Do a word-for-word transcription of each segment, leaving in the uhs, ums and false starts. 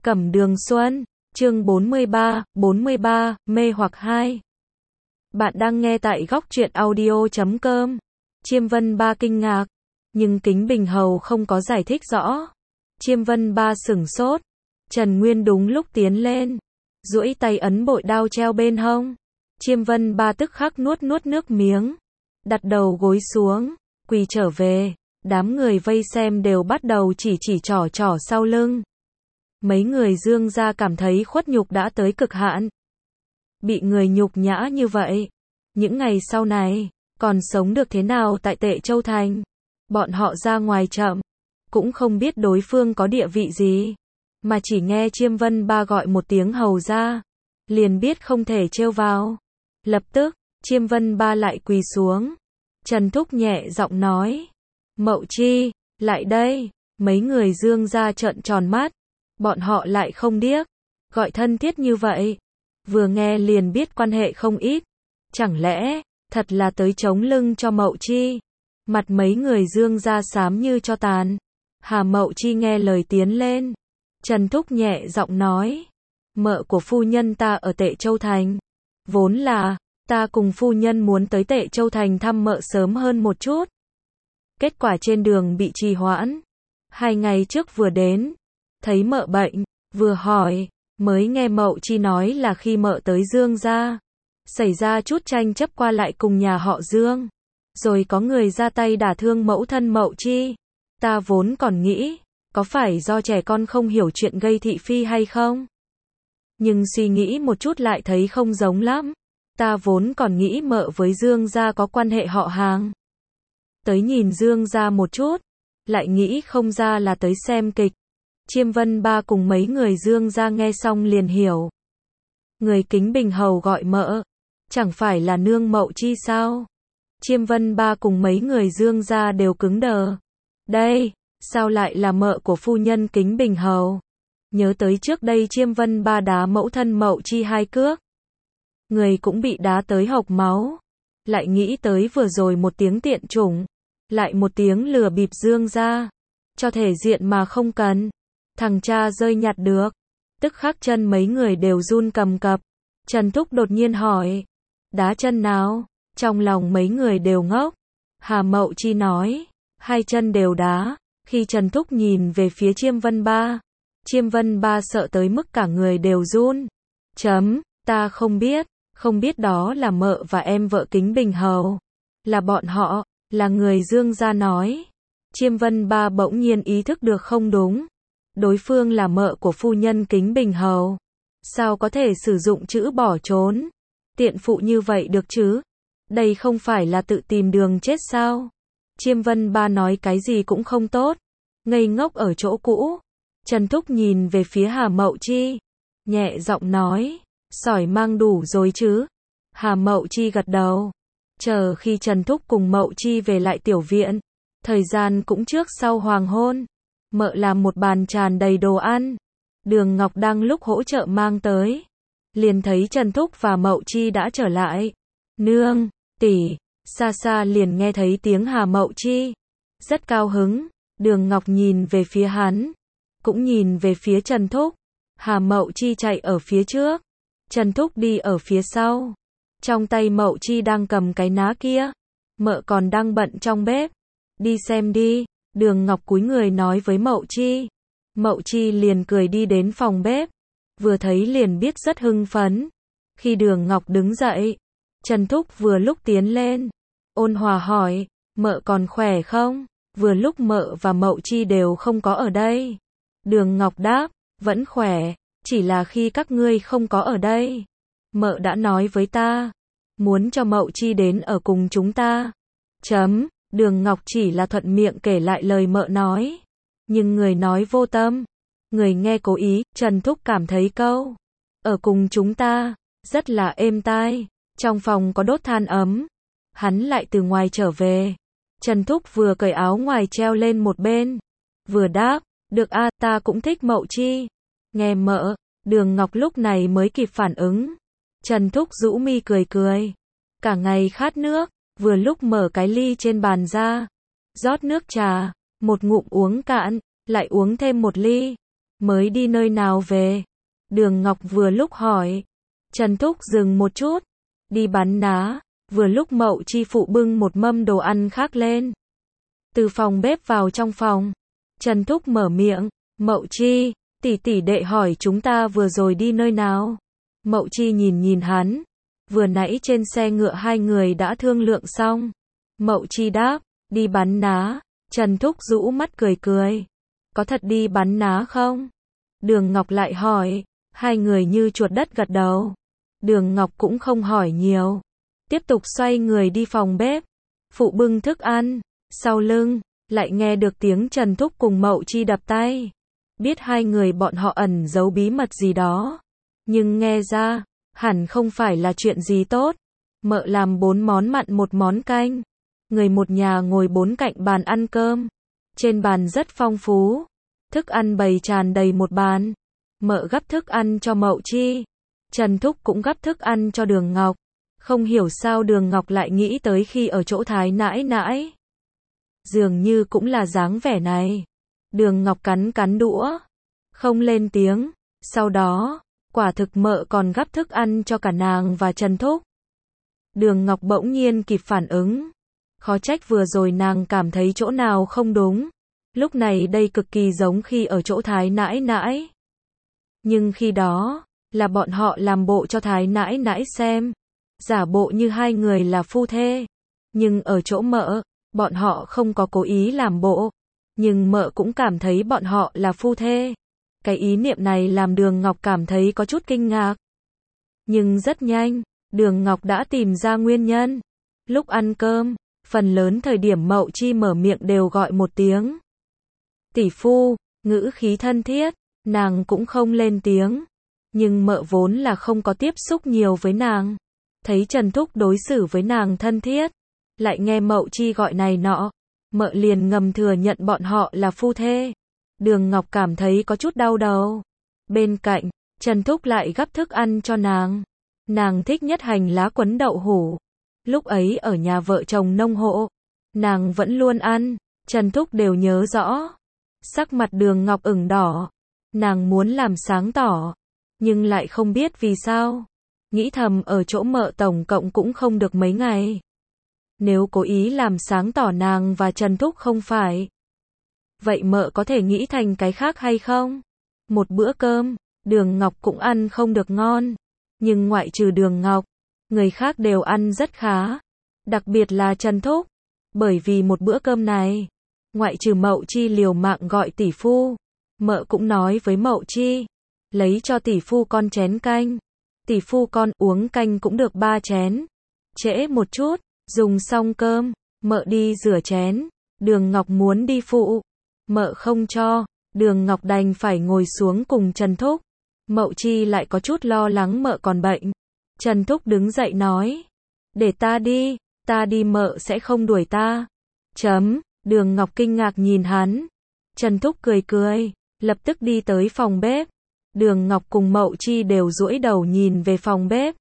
Cẩm Đường Xuân, chương bốn mươi ba, bốn mươi ba, mê hoặc hai. Bạn đang nghe tại góc truyện audio chấm com. Chiêm Vân Ba kinh ngạc, nhưng Kính Bình Hầu không có giải thích rõ. Chiêm Vân Ba sửng sốt. Trần Nguyên đúng lúc tiến lên, duỗi tay ấn bội đao treo bên hông. Chiêm Vân Ba tức khắc nuốt nuốt nước miếng, đặt đầu gối xuống, quỳ trở về. Đám người vây xem đều bắt đầu chỉ chỉ trỏ trỏ sau lưng. Mấy người Dương gia cảm thấy khuất nhục đã tới cực hạn. Bị người nhục nhã như vậy, những ngày sau này, còn sống được thế nào tại Tệ Châu Thành? Bọn họ ra ngoài chậm, cũng không biết đối phương có địa vị gì, mà chỉ nghe Chiêm Vân Ba gọi một tiếng hầu ra, liền biết không thể trêu vào. Lập tức, Chiêm Vân Ba lại quỳ xuống. Trần Thúc nhẹ giọng nói, Mậu Chi, lại đây. Mấy người Dương gia trợn tròn mắt, bọn họ lại không điếc, gọi thân thiết như vậy, vừa nghe liền biết quan hệ không ít. Chẳng lẽ, thật là tới chống lưng cho Mậu Chi? Mặt mấy người Dương gia xám như cho tàn. Hà Mậu Chi nghe lời tiến lên. Trần Thúc nhẹ giọng nói, mợ của phu nhân ta ở Tệ Châu Thành. Vốn là, ta cùng phu nhân muốn tới Tệ Châu Thành thăm mợ sớm hơn một chút. Kết quả trên đường bị trì hoãn. Hai ngày trước vừa đến, thấy mợ bệnh, vừa hỏi, mới nghe Mậu Chi nói là khi mợ tới Dương gia, xảy ra chút tranh chấp qua lại cùng nhà họ Dương, rồi có người ra tay đả thương mẫu thân Mậu Chi. Ta vốn còn nghĩ, có phải do trẻ con không hiểu chuyện gây thị phi hay không? Nhưng suy nghĩ một chút lại thấy không giống lắm. Ta vốn còn nghĩ mợ với Dương gia có quan hệ họ hàng. Tới nhìn Dương gia một chút, lại nghĩ không ra là tới xem kịch. Chiêm Vân Ba cùng mấy người Dương gia nghe xong liền hiểu. Người Kính Bình Hầu gọi mợ, chẳng phải là nương Mậu Chi sao? Chiêm Vân Ba cùng mấy người Dương gia đều cứng đờ. Đây, sao lại là mợ của phu nhân Kính Bình Hầu? Nhớ tới trước đây Chiêm Vân Ba đá mẫu thân Mậu Chi hai cước, người cũng bị đá tới hộc máu. Lại nghĩ tới vừa rồi một tiếng tiện chủng, lại một tiếng lừa bịp Dương gia, cho thể diện mà không cần. Thằng cha rơi nhặt được, tức khắc chân mấy người đều run cầm cập. Trần Thúc đột nhiên hỏi, đá chân nào? Trong lòng mấy người đều ngốc. Hà Mậu Chi nói, hai chân đều đá. Khi Trần Thúc nhìn về phía Chiêm Vân Ba, Chiêm Vân Ba sợ tới mức cả người đều run. Chấm, ta không biết, không biết đó là mợ và em vợ Kính Bình Hầu. Là bọn họ, là người Dương gia nói. Chiêm Vân Ba bỗng nhiên ý thức được không đúng. Đối phương là mợ của phu nhân Kính Bình Hầu. Sao có thể sử dụng chữ bỏ trốn? Tiện phụ như vậy được chứ? Đây không phải là tự tìm đường chết sao? Chiêm Vân Ba nói cái gì cũng không tốt. Ngây ngốc ở chỗ cũ. Trần Thúc nhìn về phía Hà Mậu Chi, nhẹ giọng nói, sỏi mang đủ rồi chứ? Hà Mậu Chi gật đầu. Chờ khi Trần Thúc cùng Mậu Chi về lại tiểu viện, thời gian cũng trước sau hoàng hôn. Mợ làm một bàn tràn đầy đồ ăn. Đường Ngọc đang lúc hỗ trợ mang tới, liền thấy Trần Thúc và Mậu Chi đã trở lại. Nương, tỷ. Xa xa liền nghe thấy tiếng Hà Mậu Chi, rất cao hứng. Đường Ngọc nhìn về phía hắn, cũng nhìn về phía Trần Thúc. Hà Mậu Chi chạy ở phía trước, Trần Thúc đi ở phía sau. Trong tay Mậu Chi đang cầm cái ná kia. Mợ còn đang bận trong bếp. Đi xem đi. Đường Ngọc cúi người nói với Mậu Chi. Mậu Chi liền cười đi đến phòng bếp. Vừa thấy liền biết rất hưng phấn. Khi Đường Ngọc đứng dậy, Trần Thúc vừa lúc tiến lên, ôn hòa hỏi, mợ còn khỏe không? Vừa lúc mợ và Mậu Chi đều không có ở đây. Đường Ngọc đáp, vẫn khỏe, chỉ là khi các ngươi không có ở đây, mợ đã nói với ta, muốn cho Mậu Chi đến ở cùng chúng ta. Chấm. Đường Ngọc chỉ là thuận miệng kể lại lời mợ nói, nhưng người nói vô tâm, người nghe cố ý. Trần Thúc cảm thấy câu ở cùng chúng ta rất là êm tai. Trong phòng có đốt than ấm, hắn lại từ ngoài trở về. Trần Thúc vừa cởi áo ngoài treo lên một bên, vừa đáp, được a, ta cũng thích Mậu Chi. Nghe mợ. Đường Ngọc lúc này mới kịp phản ứng. Trần Thúc rũ mi cười cười, cả ngày khát nước, vừa lúc mở cái ly trên bàn ra, rót nước trà, một ngụm uống cạn, lại uống thêm một ly. Mới đi nơi nào về? Đường Ngọc vừa lúc hỏi. Trần Thúc dừng một chút. Đi bắn ná. Vừa lúc Mậu Chi phụ bưng một mâm đồ ăn khác lên. Từ phòng bếp vào trong phòng. Trần Thúc mở miệng. Mậu Chi, tỷ tỷ đệ hỏi chúng ta vừa rồi đi nơi nào? Mậu Chi nhìn nhìn hắn. Vừa nãy trên xe ngựa hai người đã thương lượng xong. Mậu Chi đáp, đi bắn ná. Trần Thúc rũ mắt cười cười. Có thật đi bắn ná không? Đường Ngọc lại hỏi. Hai người như chuột đất gật đầu. Đường Ngọc cũng không hỏi nhiều. Tiếp tục xoay người đi phòng bếp. Phụ bưng thức ăn. Sau lưng, lại nghe được tiếng Trần Thúc cùng Mậu Chi đập tay. Biết hai người bọn họ ẩn giấu bí mật gì đó. Nhưng nghe ra, hẳn không phải là chuyện gì tốt. Mợ làm bốn món mặn một món canh. Người một nhà ngồi bốn cạnh bàn ăn cơm. Trên bàn rất phong phú. Thức ăn bày tràn đầy một bàn. Mợ gắp thức ăn cho Mậu Chi. Trần Thúc cũng gắp thức ăn cho Đường Ngọc. Không hiểu sao Đường Ngọc lại nghĩ tới khi ở chỗ Thái nãi nãi. Dường như cũng là dáng vẻ này. Đường Ngọc cắn cắn đũa. Không lên tiếng. Sau đó, quả thực mợ còn gắp thức ăn cho cả nàng và Trần Thúc. Đường Ngọc bỗng nhiên kịp phản ứng. Khó trách vừa rồi nàng cảm thấy chỗ nào không đúng. Lúc này đây cực kỳ giống khi ở chỗ Thái nãi nãi. Nhưng khi đó, là bọn họ làm bộ cho Thái nãi nãi xem. Giả bộ như hai người là phu thê. Nhưng ở chỗ mợ, bọn họ không có cố ý làm bộ. Nhưng mợ cũng cảm thấy bọn họ là phu thê. Cái ý niệm này làm Đường Ngọc cảm thấy có chút kinh ngạc. Nhưng rất nhanh, Đường Ngọc đã tìm ra nguyên nhân. Lúc ăn cơm, phần lớn thời điểm Mậu Chi mở miệng đều gọi một tiếng. Tỷ phu, ngữ khí thân thiết, nàng cũng không lên tiếng. Nhưng mợ vốn là không có tiếp xúc nhiều với nàng. Thấy Trần Thúc đối xử với nàng thân thiết. Lại nghe Mậu Chi gọi này nọ. Mợ liền ngầm thừa nhận bọn họ là phu thê. Đường Ngọc cảm thấy có chút đau đầu. Bên cạnh, Trần Thúc lại gắp thức ăn cho nàng. Nàng thích nhất hành lá quấn đậu hũ. Lúc ấy ở nhà vợ chồng nông hộ, nàng vẫn luôn ăn. Trần Thúc đều nhớ rõ. Sắc mặt Đường Ngọc ửng đỏ. Nàng muốn làm sáng tỏ. Nhưng lại không biết vì sao. Nghĩ thầm ở chỗ mợ tổng cộng cũng không được mấy ngày. Nếu cố ý làm sáng tỏ nàng và Trần Thúc không phải. Vậy mợ có thể nghĩ thành cái khác hay không? Một bữa cơm, Đường Ngọc cũng ăn không được ngon. Nhưng ngoại trừ Đường Ngọc, người khác đều ăn rất khá. Đặc biệt là Trần Thúc. Bởi vì một bữa cơm này, ngoại trừ Mậu Chi liều mạng gọi tỷ phu, mợ cũng nói với Mậu Chi, lấy cho tỷ phu con chén canh. Tỷ phu con uống canh cũng được ba chén. Trễ một chút, dùng xong cơm, mợ đi rửa chén. Đường Ngọc muốn đi phụ. Mợ không cho. Đường Ngọc đành phải ngồi xuống cùng Trần Thúc. Mậu Chi lại có chút lo lắng mợ còn bệnh. Trần Thúc đứng dậy nói. Để ta đi. Ta đi mợ sẽ không đuổi ta. Chấm. Đường Ngọc kinh ngạc nhìn hắn. Trần Thúc cười cười. Lập tức đi tới phòng bếp. Đường Ngọc cùng Mậu Chi đều duỗi đầu nhìn về phòng bếp.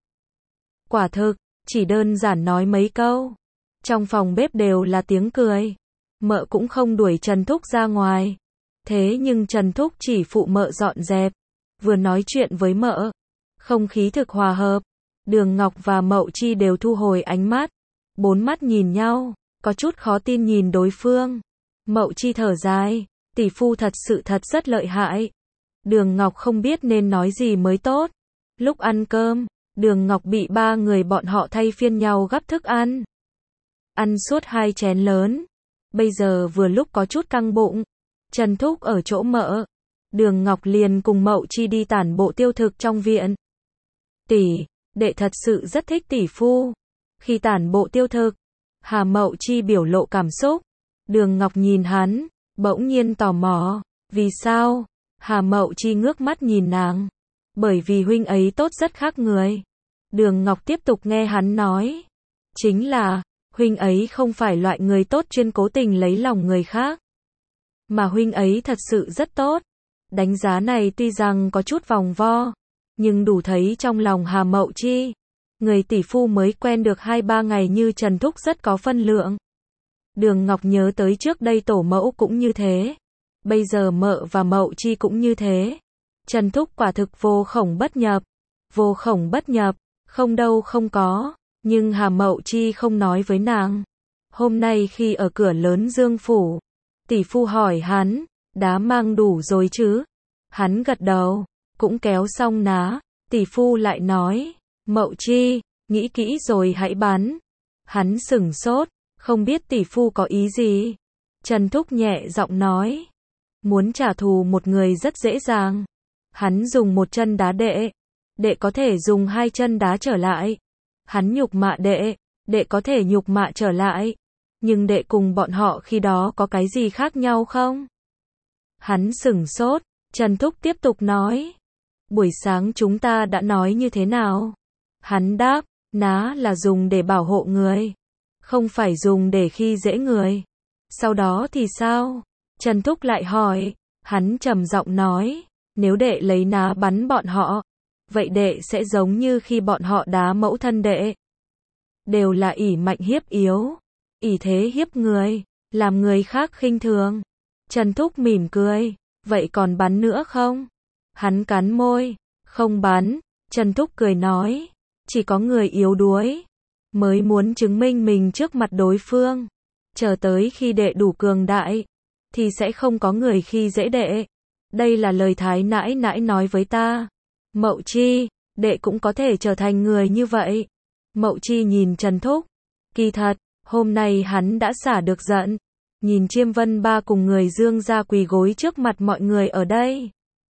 Quả thực, chỉ đơn giản nói mấy câu. Trong phòng bếp đều là tiếng cười. Mợ cũng không đuổi Trần Thúc ra ngoài. Thế nhưng Trần Thúc chỉ phụ mợ dọn dẹp. Vừa nói chuyện với mợ. Không khí thực hòa hợp. Đường Ngọc và Mậu Chi đều thu hồi ánh mắt. Bốn mắt nhìn nhau. Có chút khó tin nhìn đối phương. Mậu Chi thở dài. Tỷ phu thật sự thật rất lợi hại. Đường Ngọc không biết nên nói gì mới tốt. Lúc ăn cơm, Đường Ngọc bị ba người bọn họ thay phiên nhau gắp thức ăn. Ăn suốt hai chén lớn. Bây giờ vừa lúc có chút căng bụng. Trần Thúc ở chỗ mợ. Đường Ngọc liền cùng Mậu Chi đi tản bộ tiêu thực trong viện. Tỷ, đệ thật sự rất thích tỷ phu. Khi tản bộ tiêu thực, Hà Mậu Chi biểu lộ cảm xúc. Đường Ngọc nhìn hắn, bỗng nhiên tò mò. Vì sao? Hà Mậu Chi ngước mắt nhìn nàng. Bởi vì huynh ấy tốt rất khác người. Đường Ngọc tiếp tục nghe hắn nói. Chính là, huynh ấy không phải loại người tốt chuyên cố tình lấy lòng người khác. Mà huynh ấy thật sự rất tốt. Đánh giá này tuy rằng có chút vòng vo, nhưng đủ thấy trong lòng Hà Mậu Chi. Người tỷ phu mới quen được hai ba ngày như Trần Thúc rất có phân lượng. Đường Ngọc nhớ tới trước đây tổ mẫu cũng như thế. Bây giờ Mợ và Mậu Chi cũng như thế. Trần Thúc quả thực vô khổng bất nhập. Vô khổng bất nhập, không đâu không có. Nhưng Hà Mậu Chi không nói với nàng. Hôm nay khi ở cửa lớn Dương Phủ, tỷ phu hỏi hắn, đá mang đủ rồi chứ? Hắn gật đầu, cũng kéo xong ná. Tỷ phu lại nói, Mậu Chi, nghĩ kỹ rồi hãy bán. Hắn sửng sốt, không biết tỷ phu có ý gì. Trần Thúc nhẹ giọng nói, muốn trả thù một người rất dễ dàng. Hắn dùng một chân đá đệ, đệ có thể dùng hai chân đá trở lại. Hắn nhục mạ đệ, đệ có thể nhục mạ trở lại. Nhưng đệ cùng bọn họ khi đó có cái gì khác nhau không? Hắn sửng sốt, Trần Thúc tiếp tục nói, buổi sáng chúng ta đã nói như thế nào? Hắn đáp, ná là dùng để bảo hộ người, không phải dùng để khi dễ người. Sau đó thì sao? Trần Thúc lại hỏi. Hắn trầm giọng nói, nếu đệ lấy ná bắn bọn họ, vậy đệ sẽ giống như khi bọn họ đá mẫu thân đệ. Đều là ỷ mạnh hiếp yếu, ỷ thế hiếp người, làm người khác khinh thường. Trần Thúc mỉm cười, vậy còn bắn nữa không? Hắn cắn môi, không bắn. Trần Thúc cười nói, chỉ có người yếu đuối mới muốn chứng minh mình trước mặt đối phương. Chờ tới khi đệ đủ cường đại, thì sẽ không có người khi dễ đệ. Đây là lời Thái nãi nãi nói với ta. Mậu Chi, đệ cũng có thể trở thành người như vậy. Mậu Chi nhìn Trần Thúc. Kỳ thật, hôm nay hắn đã xả được giận. Nhìn Chiêm Vân Ba cùng người Dương gia quỳ gối trước mặt mọi người ở đây.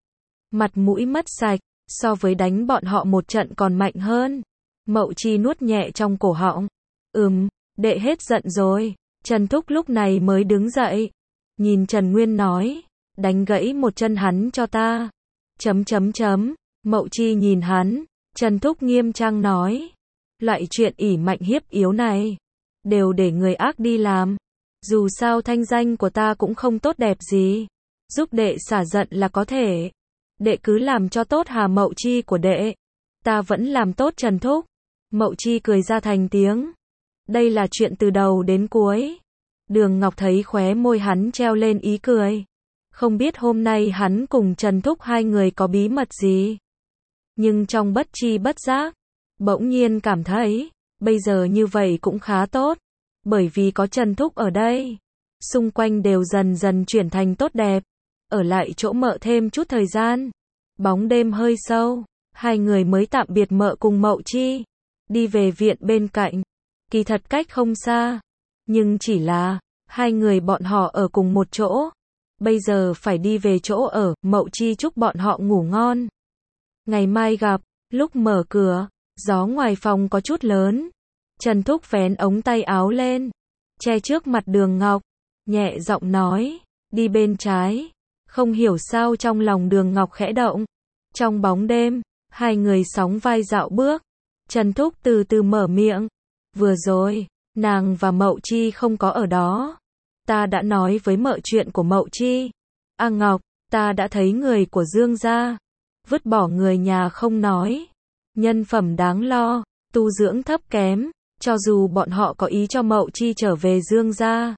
Mặt mũi mất sạch, so với đánh bọn họ một trận còn mạnh hơn. Mậu Chi nuốt nhẹ trong cổ họng. Ừm, đệ hết giận rồi. Trần Thúc lúc này mới đứng dậy. Nhìn Trần Nguyên nói, đánh gãy một chân hắn cho ta. Chấm chấm chấm. Mậu Chi nhìn hắn. Trần Thúc nghiêm trang nói, loại chuyện ỷ mạnh hiếp yếu này, đều để người ác đi làm. Dù sao thanh danh của ta cũng không tốt đẹp gì. Giúp đệ xả giận là có thể. Đệ cứ làm cho tốt Hà Mậu Chi của đệ. Ta vẫn làm tốt Trần Thúc. Mậu Chi cười ra thành tiếng. Đây là chuyện từ đầu đến cuối. Đường Ngọc thấy khóe môi hắn treo lên ý cười. Không biết hôm nay hắn cùng Trần Thúc hai người có bí mật gì. Nhưng trong bất chi bất giác, bỗng nhiên cảm thấy, bây giờ như vậy cũng khá tốt. Bởi vì có Trần Thúc ở đây, xung quanh đều dần dần chuyển thành tốt đẹp. Ở lại chỗ Mợ thêm chút thời gian. Bóng đêm hơi sâu, hai người mới tạm biệt Mợ cùng Mậu Chi. Đi về viện bên cạnh. Kỳ thật cách không xa. Nhưng chỉ là, hai người bọn họ ở cùng một chỗ. Bây giờ phải đi về chỗ ở, Mậu Chi chúc bọn họ ngủ ngon. Ngày mai gặp. Lúc mở cửa, gió ngoài phòng có chút lớn. Trần Thúc vén ống tay áo lên, che trước mặt Đường Ngọc, nhẹ giọng nói, đi bên trái. Không hiểu sao trong lòng Đường Ngọc khẽ động. Trong bóng đêm, hai người sóng vai dạo bước. Trần Thúc từ từ mở miệng. Vừa rồi, nàng và Mậu Chi không có ở đó. Ta đã nói với Mợ chuyện của Mậu Chi. A Ngọc, ta đã thấy người của Dương gia. Vứt bỏ người nhà không nói. Nhân phẩm đáng lo, tu dưỡng thấp kém. Cho dù bọn họ có ý cho Mậu Chi trở về Dương gia,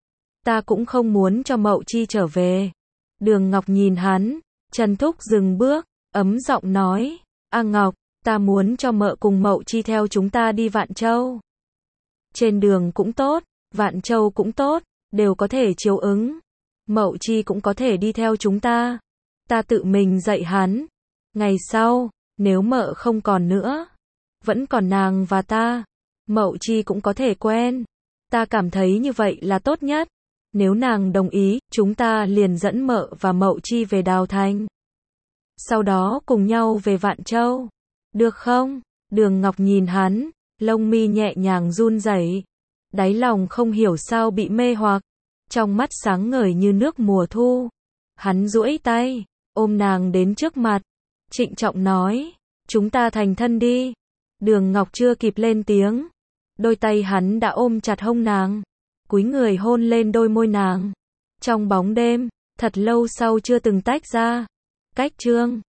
ta cũng không muốn cho Mậu Chi trở về. Đường Ngọc nhìn hắn. Trần Thúc dừng bước, ấm giọng nói, A Ngọc, ta muốn cho Mợ cùng Mậu Chi theo chúng ta đi Vạn Châu. Trên đường cũng tốt, Vạn Châu cũng tốt, đều có thể chiếu ứng. Mậu Chi cũng có thể đi theo chúng ta. Ta tự mình dạy hắn. Ngày sau, nếu Mợ không còn nữa, vẫn còn nàng và ta, Mậu Chi cũng có thể quen. Ta cảm thấy như vậy là tốt nhất. Nếu nàng đồng ý, chúng ta liền dẫn Mợ và Mậu Chi về Đào Thành. Sau đó cùng nhau về Vạn Châu. Được không? Đường Ngọc nhìn hắn, lông mi nhẹ nhàng run rẩy. Đáy lòng không hiểu sao bị mê hoặc. Trong mắt sáng ngời như nước mùa thu. Hắn duỗi tay, ôm nàng đến trước mặt. Trịnh trọng nói, chúng ta thành thân đi. Đường Ngọc chưa kịp lên tiếng. Đôi tay hắn đã ôm chặt hông nàng. Cúi người hôn lên đôi môi nàng. Trong bóng đêm, thật lâu sau chưa từng tách ra. Cách chương